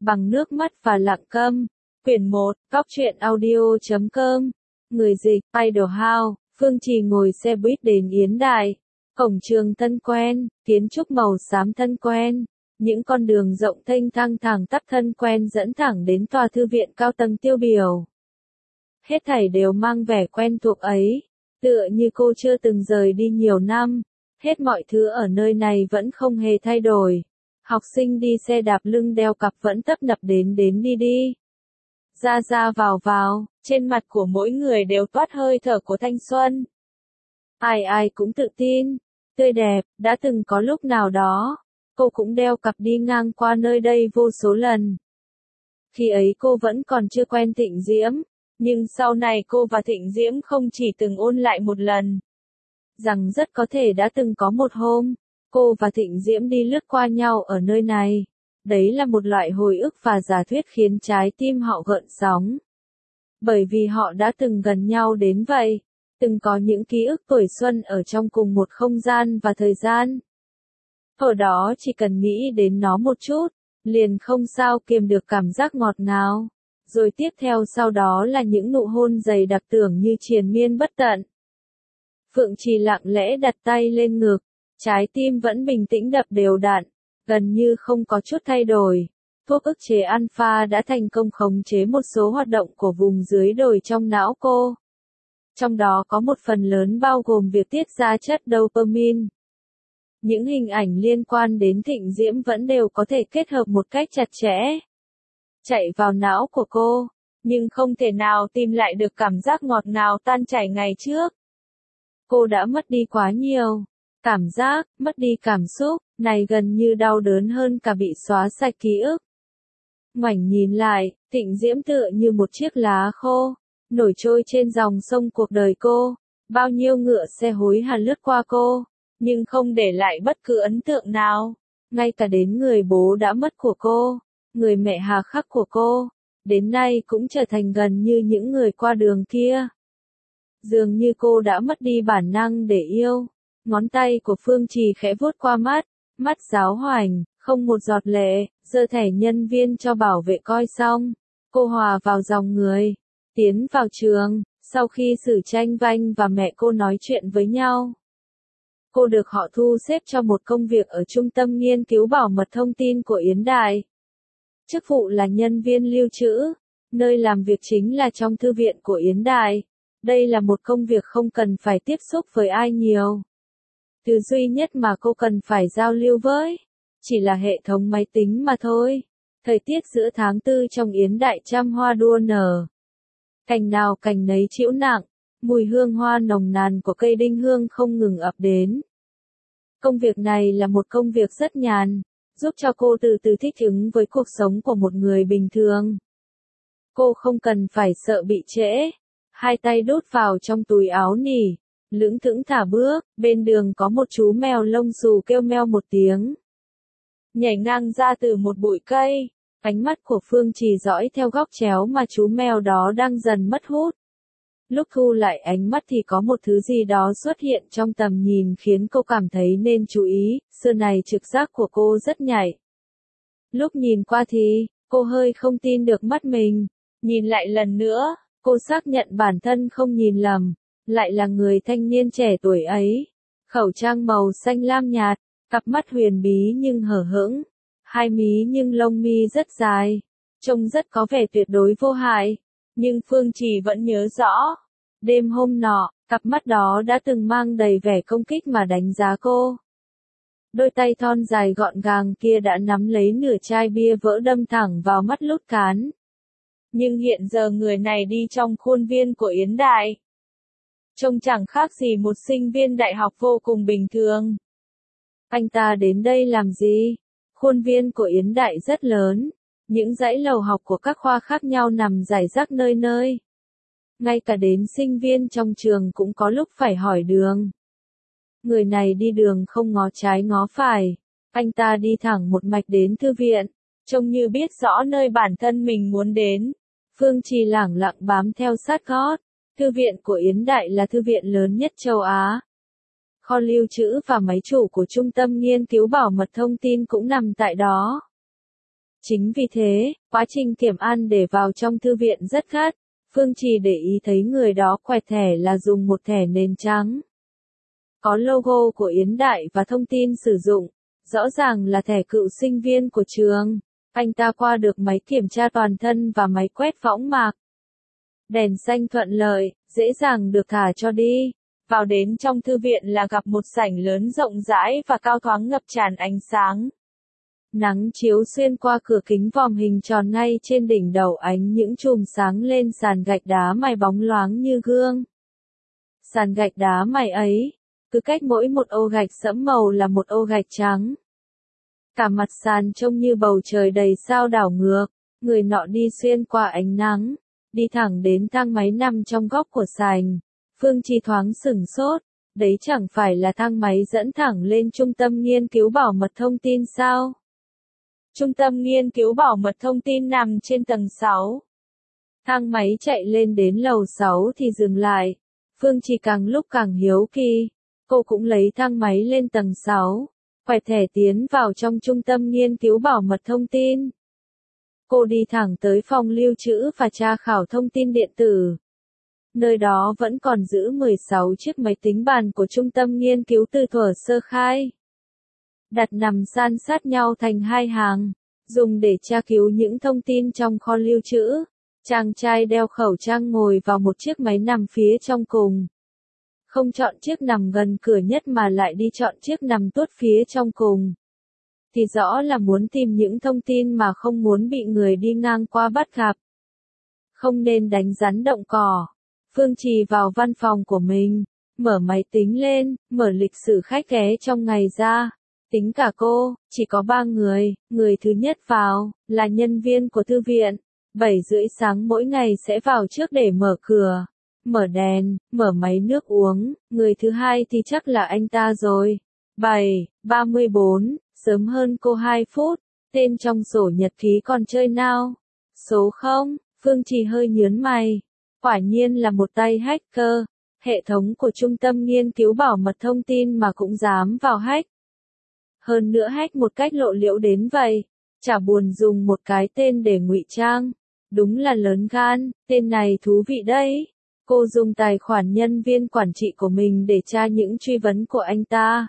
Bằng nước mắt và lặng câm. Quyển 1, Góc truyện audio.com. Người dịch, Idol House. Phương Trì ngồi xe buýt đến Yến Đại. Cổng trường thân quen, kiến trúc màu xám thân quen. Những con đường rộng thênh thang thẳng tắp thân quen dẫn thẳng đến tòa thư viện cao tầng tiêu biểu. Hết thảy đều mang vẻ quen thuộc ấy, tựa như cô chưa từng rời đi nhiều năm. Hết mọi thứ ở nơi này vẫn không hề thay đổi. Học sinh đi xe đạp lưng đeo cặp vẫn tấp nập đến đi đi. Ra vào, trên mặt của mỗi người đều toát hơi thở của thanh xuân. Ai cũng tự tin, tươi đẹp, đã từng có lúc nào đó, cô cũng đeo cặp đi ngang qua nơi đây vô số lần. Khi ấy cô vẫn còn chưa quen Thịnh Diễm, nhưng sau này cô và Thịnh Diễm không chỉ từng ôn lại một lần. Rằng rất có thể đã từng có một hôm, cô và Thịnh Diễm đi lướt qua nhau ở nơi này. Đấy là một loại hồi ức và giả thuyết khiến trái tim họ gợn sóng. Bởi vì họ đã từng gần nhau đến vậy, từng có những ký ức tuổi xuân ở trong cùng một không gian và thời gian. Ở đó chỉ cần nghĩ đến nó một chút, liền không sao kiềm được cảm giác ngọt ngào. Rồi tiếp theo sau đó là những nụ hôn dày đặc tưởng như triền miên bất tận. Phượng Trì lặng lẽ đặt tay lên ngực, trái tim vẫn bình tĩnh đập đều đặn, gần như không có chút thay đổi. Thuốc ức chế alpha đã thành công khống chế một số hoạt động của vùng dưới đồi trong não cô. Trong đó có một phần lớn bao gồm việc tiết ra chất dopamine. Những hình ảnh liên quan đến Thịnh Diễm vẫn đều có thể kết hợp một cách chặt chẽ, chạy vào não của cô, nhưng không thể nào tìm lại được cảm giác ngọt ngào tan chảy ngày trước. Cô đã mất đi quá nhiều. Cảm giác, mất đi cảm xúc, này gần như đau đớn hơn cả bị xóa sạch ký ức. Ngoảnh nhìn lại, Thịnh Diễm tựa như một chiếc lá khô, nổi trôi trên dòng sông cuộc đời cô. Bao nhiêu ngựa xe hối hả lướt qua cô, nhưng không để lại bất cứ ấn tượng nào. Ngay cả đến người bố đã mất của cô, người mẹ hà khắc của cô, đến nay cũng trở thành gần như những người qua đường kia. Dường như cô đã mất đi bản năng để yêu. Ngón tay của Phương Trì khẽ vuốt qua mắt giáo hoành, không một giọt lệ, giơ thẻ nhân viên cho bảo vệ coi xong. Cô hòa vào dòng người, tiến vào trường, sau khi Sử Tranh Vanh và mẹ cô nói chuyện với nhau. Cô được họ thu xếp cho một công việc ở Trung tâm Nghiên cứu Bảo mật Thông tin của Yến Đại. Chức vụ là nhân viên lưu trữ, nơi làm việc chính là trong thư viện của Yến Đại. Đây là một công việc không cần phải tiếp xúc với ai nhiều. Thứ duy nhất mà cô cần phải giao lưu với, chỉ là hệ thống máy tính mà thôi. Thời tiết giữa tháng 4 trong Yến Đại trăm hoa đua nở. Cành nào cành nấy trĩu nặng, mùi hương hoa nồng nàn của cây đinh hương không ngừng ập đến. Công việc này là một công việc rất nhàn, giúp cho cô từ từ thích ứng với cuộc sống của một người bình thường. Cô không cần phải sợ bị trễ, hai tay đút vào trong túi áo nỉ. Lững thững thả bước, bên đường có một chú mèo lông xù kêu meo một tiếng. Nhảy ngang ra từ một bụi cây, ánh mắt của Phương Trì dõi theo góc chéo mà chú mèo đó đang dần mất hút. Lúc thu lại ánh mắt thì có một thứ gì đó xuất hiện trong tầm nhìn khiến cô cảm thấy nên chú ý, xưa này trực giác của cô rất nhạy. Lúc nhìn qua thì, cô hơi không tin được mắt mình, nhìn lại lần nữa, cô xác nhận bản thân không nhìn lầm. Lại là người thanh niên trẻ tuổi ấy. Khẩu trang màu xanh lam nhạt, cặp mắt huyền bí nhưng hở hững, hai mí nhưng lông mi rất dài, trông rất có vẻ tuyệt đối vô hại. Nhưng Phương Trì vẫn nhớ rõ, đêm hôm nọ, cặp mắt đó đã từng mang đầy vẻ công kích mà đánh giá cô. Đôi tay thon dài gọn gàng kia đã nắm lấy nửa chai bia vỡ đâm thẳng vào mắt Lút Cán. Nhưng hiện giờ người này đi trong khuôn viên của Yến Đại. Trông chẳng khác gì một sinh viên đại học vô cùng bình thường. Anh ta đến đây làm gì? Khuôn viên của Yến Đại rất lớn, những dãy lầu học của các khoa khác nhau nằm rải rác nơi nơi. Ngay cả đến sinh viên trong trường cũng có lúc phải hỏi đường. Người này đi đường không ngó trái ngó phải, anh ta đi thẳng một mạch đến thư viện, trông như biết rõ nơi bản thân mình muốn đến. Phương Trì lẳng lặng bám theo sát gót. Thư viện của Yến Đại là thư viện lớn nhất châu Á. Kho lưu trữ và máy chủ của Trung tâm Nghiên cứu Bảo mật Thông tin cũng nằm tại đó. Chính vì thế, quá trình kiểm an để vào trong thư viện rất gắt. Phương Trì để ý thấy người đó quẹt thẻ là dùng một thẻ nền trắng. Có logo của Yến Đại và thông tin sử dụng. Rõ ràng là thẻ cựu sinh viên của trường. Anh ta qua được máy kiểm tra toàn thân và máy quét võng mạc. Đèn xanh thuận lợi, dễ dàng được thả cho đi. Vào đến trong thư viện là gặp một sảnh lớn rộng rãi và cao thoáng ngập tràn ánh sáng. Nắng chiếu xuyên qua cửa kính vòm hình tròn ngay trên đỉnh đầu ánh những chùm sáng lên sàn gạch đá mài bóng loáng như gương. Sàn gạch đá mài ấy, cứ cách mỗi một ô gạch sẫm màu là một ô gạch trắng. Cả mặt sàn trông như bầu trời đầy sao đảo ngược, người nọ đi xuyên qua ánh nắng, đi thẳng đến thang máy nằm trong góc của sảnh. Phương Trì thoáng sửng sốt, đấy chẳng phải là thang máy dẫn thẳng lên trung tâm nghiên cứu bảo mật thông tin sao? Trung tâm nghiên cứu bảo mật thông tin nằm trên tầng 6. Thang máy chạy lên đến lầu 6 thì dừng lại. Phương Trì càng lúc càng hiếu kỳ. Cô cũng lấy thang máy lên tầng 6. Quẹt thẻ tiến vào trong trung tâm nghiên cứu bảo mật thông tin. Cô đi thẳng tới phòng lưu trữ và tra khảo thông tin điện tử. Nơi đó vẫn còn giữ 16 chiếc máy tính bàn của trung tâm nghiên cứu từ thuở sơ khai. Đặt nằm san sát nhau thành hai hàng, dùng để tra cứu những thông tin trong kho lưu trữ. Chàng trai đeo khẩu trang ngồi vào một chiếc máy nằm phía trong cùng. Không chọn chiếc nằm gần cửa nhất mà lại đi chọn chiếc nằm tuốt phía trong cùng. Thì rõ là muốn tìm những thông tin mà không muốn bị người đi ngang qua bắt gặp. Không nên đánh rắn động cỏ. Phương Trì vào văn phòng của mình, mở máy tính lên, mở lịch sử khách ghé trong ngày ra. Tính cả cô, chỉ có 3 người, người thứ nhất vào, là nhân viên của thư viện. 7:30 sáng mỗi ngày sẽ vào trước để mở cửa, mở đèn, mở máy nước uống. Người thứ hai thì chắc là anh ta rồi. 7:34, sớm hơn cô 2 phút, tên trong sổ nhật ký còn chơi nào. Số 0, Phương Trì hơi nhướng mày. Quả nhiên là một tay hacker, hệ thống của trung tâm nghiên cứu bảo mật thông tin mà cũng dám vào hack. Hơn nữa hack một cách lộ liễu đến vậy, chả buồn dùng một cái tên để ngụy trang. Đúng là lớn gan, tên này thú vị đấy. Cô dùng tài khoản nhân viên quản trị của mình để tra những truy vấn của anh ta.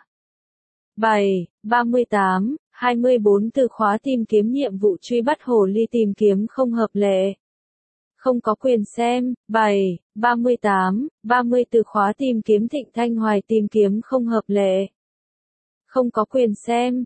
7:38:24 từ khóa tìm kiếm nhiệm vụ truy bắt hồ ly tìm kiếm không hợp lệ. Không có quyền xem. 7:38:30 từ khóa tìm kiếm Thịnh Thanh Hoài tìm kiếm không hợp lệ. Không có quyền xem.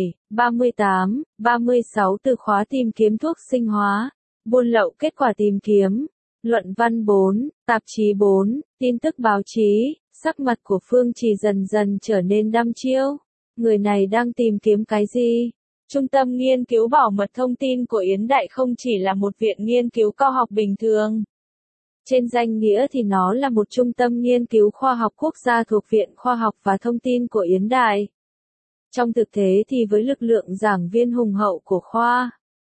7:38:36 từ khóa tìm kiếm thuốc sinh hóa, buôn lậu kết quả tìm kiếm. Luận văn 4, tạp chí 4, tin tức báo chí. Sắc mặt của Phương Trì dần dần trở nên đăm chiêu. Người này đang tìm kiếm cái gì? Trung tâm nghiên cứu bảo mật thông tin của Yến Đại không chỉ là một viện nghiên cứu cao học bình thường. Trên danh nghĩa thì nó là một trung tâm nghiên cứu khoa học quốc gia thuộc Viện Khoa học và Thông tin của Yến Đại. Trong thực tế thì với lực lượng giảng viên hùng hậu của khoa,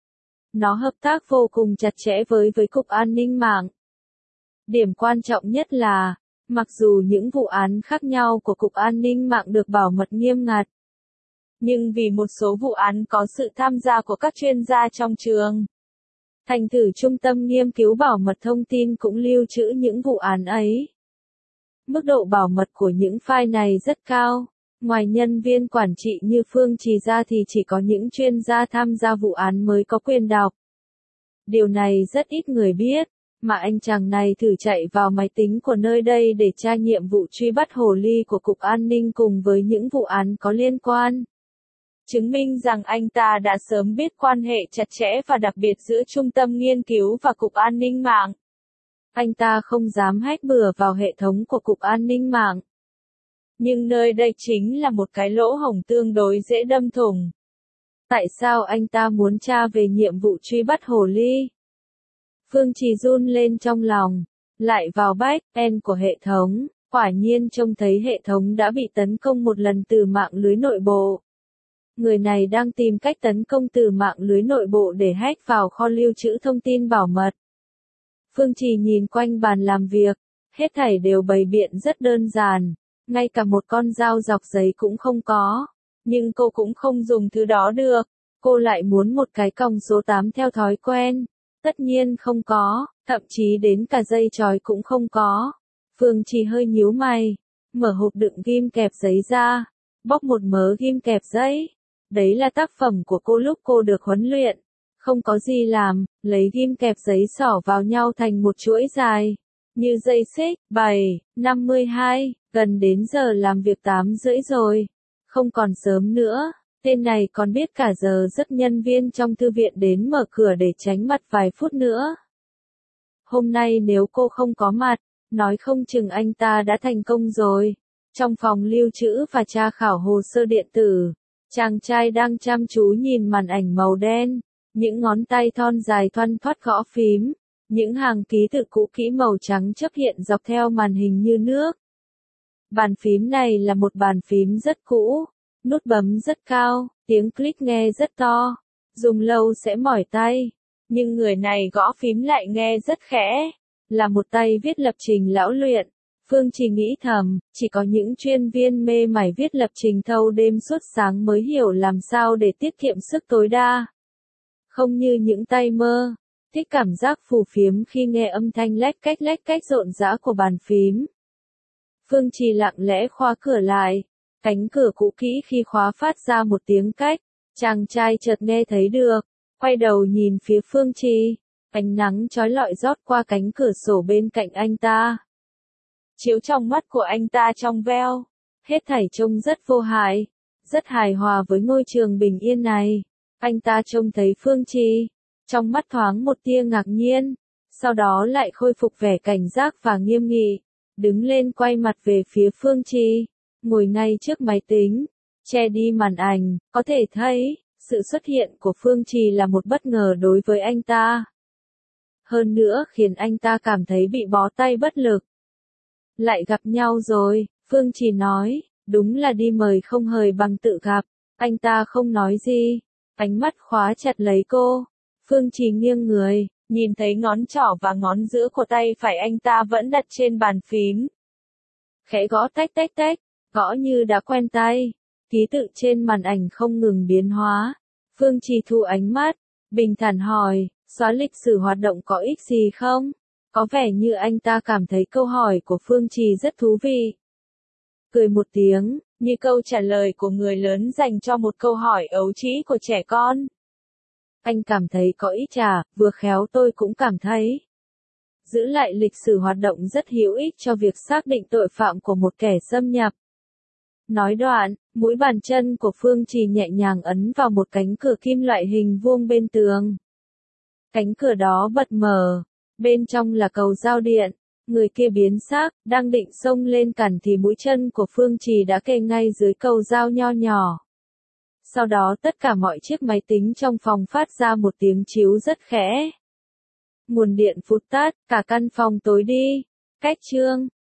nó hợp tác vô cùng chặt chẽ với Cục An ninh mạng. Điểm quan trọng nhất là, mặc dù những vụ án khác nhau của Cục An ninh mạng được bảo mật nghiêm ngặt, nhưng vì một số vụ án có sự tham gia của các chuyên gia trong trường, thành thử trung tâm nghiên cứu bảo mật thông tin cũng lưu trữ những vụ án ấy. Mức độ bảo mật của những file này rất cao. Ngoài nhân viên quản trị như Phương Trì ra thì chỉ có những chuyên gia tham gia vụ án mới có quyền đọc. Điều này rất ít người biết, mà anh chàng này thử chạy vào máy tính của nơi đây để tra nhiệm vụ truy bắt hồ ly của Cục An ninh cùng với những vụ án có liên quan. Chứng minh rằng anh ta đã sớm biết quan hệ chặt chẽ và đặc biệt giữa Trung tâm Nghiên cứu và Cục An ninh mạng. Anh ta không dám hack bừa vào hệ thống của Cục An ninh mạng. Nhưng nơi đây chính là một cái lỗ hổng tương đối dễ đâm thủng. Tại sao anh ta muốn tra về nhiệm vụ truy bắt hồ ly? Phương Trì run lên trong lòng, lại vào back-end của hệ thống, quả nhiên trông thấy hệ thống đã bị tấn công một lần từ mạng lưới nội bộ. Người này đang tìm cách tấn công từ mạng lưới nội bộ để hack vào kho lưu trữ thông tin bảo mật. Phương Trì nhìn quanh bàn làm việc, hết thảy đều bày biện rất đơn giản, ngay cả một con dao dọc giấy cũng không có. Nhưng cô cũng không dùng thứ đó được. Cô lại muốn một cái còng số 8 theo thói quen. Tất nhiên không có, thậm chí đến cả dây chói cũng không có. Phương Trì hơi nhíu mày, mở hộp đựng ghim kẹp giấy ra, bóc một mớ ghim kẹp giấy. Đấy là tác phẩm của cô lúc cô được huấn luyện. Không có gì làm, lấy ghim kẹp giấy xỏ vào nhau thành một chuỗi dài. Như dây xích, 7:52, gần đến giờ làm việc 8:30 rồi. Không còn sớm nữa, tên này còn biết cả giờ giấc nhân viên trong thư viện đến mở cửa để tránh mặt vài phút nữa. Hôm nay nếu cô không có mặt, nói không chừng anh ta đã thành công rồi. Trong phòng lưu trữ và tra khảo hồ sơ điện tử, chàng trai đang chăm chú nhìn màn ảnh màu đen, những ngón tay thon dài thoăn thoắt gõ phím, những hàng ký tự cũ kỹ màu trắng chớp hiện dọc theo màn hình như nước. Bàn phím này là một bàn phím rất cũ, nút bấm rất cao, tiếng click nghe rất to, dùng lâu sẽ mỏi tay, nhưng người này gõ phím lại nghe rất khẽ, là một tay viết lập trình lão luyện. Phương Trì nghĩ thầm, chỉ có những chuyên viên mê mải viết lập trình thâu đêm suốt sáng mới hiểu làm sao để tiết kiệm sức tối đa. Không như những tay mơ, thích cảm giác phù phiếm khi nghe âm thanh lách cách rộn rã của bàn phím. Phương Trì lặng lẽ khóa cửa lại, cánh cửa cũ kỹ khi khóa phát ra một tiếng cách, chàng trai chợt nghe thấy được, quay đầu nhìn phía Phương Trì, ánh nắng chói lọi rót qua cánh cửa sổ bên cạnh anh ta. Chiếu trong mắt của anh ta trong veo, hết thảy trông rất vô hại, rất hài hòa với ngôi trường bình yên này. Anh ta trông thấy Phương Trì, trong mắt thoáng một tia ngạc nhiên, sau đó lại khôi phục vẻ cảnh giác và nghiêm nghị, đứng lên quay mặt về phía Phương Trì, ngồi ngay trước máy tính, che đi màn ảnh, có thể thấy, sự xuất hiện của Phương Trì là một bất ngờ đối với anh ta. Hơn nữa khiến anh ta cảm thấy bị bó tay bất lực. Lại gặp nhau rồi, Phương Trì nói, đúng là đi mời không hời bằng tự gặp. Anh ta không nói gì, ánh mắt khóa chặt lấy cô. Phương Trì nghiêng người, nhìn thấy ngón trỏ và ngón giữa của tay phải anh ta vẫn đặt trên bàn phím. Khẽ gõ tách, gõ như đã quen tay. Ký tự trên màn ảnh không ngừng biến hóa. Phương Trì thu ánh mắt, bình thản hỏi, xóa lịch sử hoạt động có ích gì không? Có vẻ như anh ta cảm thấy câu hỏi của Phương Trì rất thú vị. Cười một tiếng, như câu trả lời của người lớn dành cho một câu hỏi ấu trĩ của trẻ con. Anh cảm thấy có ích à, vừa khéo tôi cũng cảm thấy. Giữ lại lịch sử hoạt động rất hữu ích cho việc xác định tội phạm của một kẻ xâm nhập. Nói đoạn, mũi bàn chân của Phương Trì nhẹ nhàng ấn vào một cánh cửa kim loại hình vuông bên tường. Cánh cửa đó bật mở, bên trong là cầu giao điện. Người kia biến sắc, đang định xông lên cản thì mũi chân của Phương Trì đã kề ngay dưới cầu dao nho nhỏ. Sau đó tất cả mọi chiếc máy tính trong phòng phát ra một tiếng chíu rất khẽ. Nguồn điện phụt tắt, cả căn phòng tối đi. Cách chương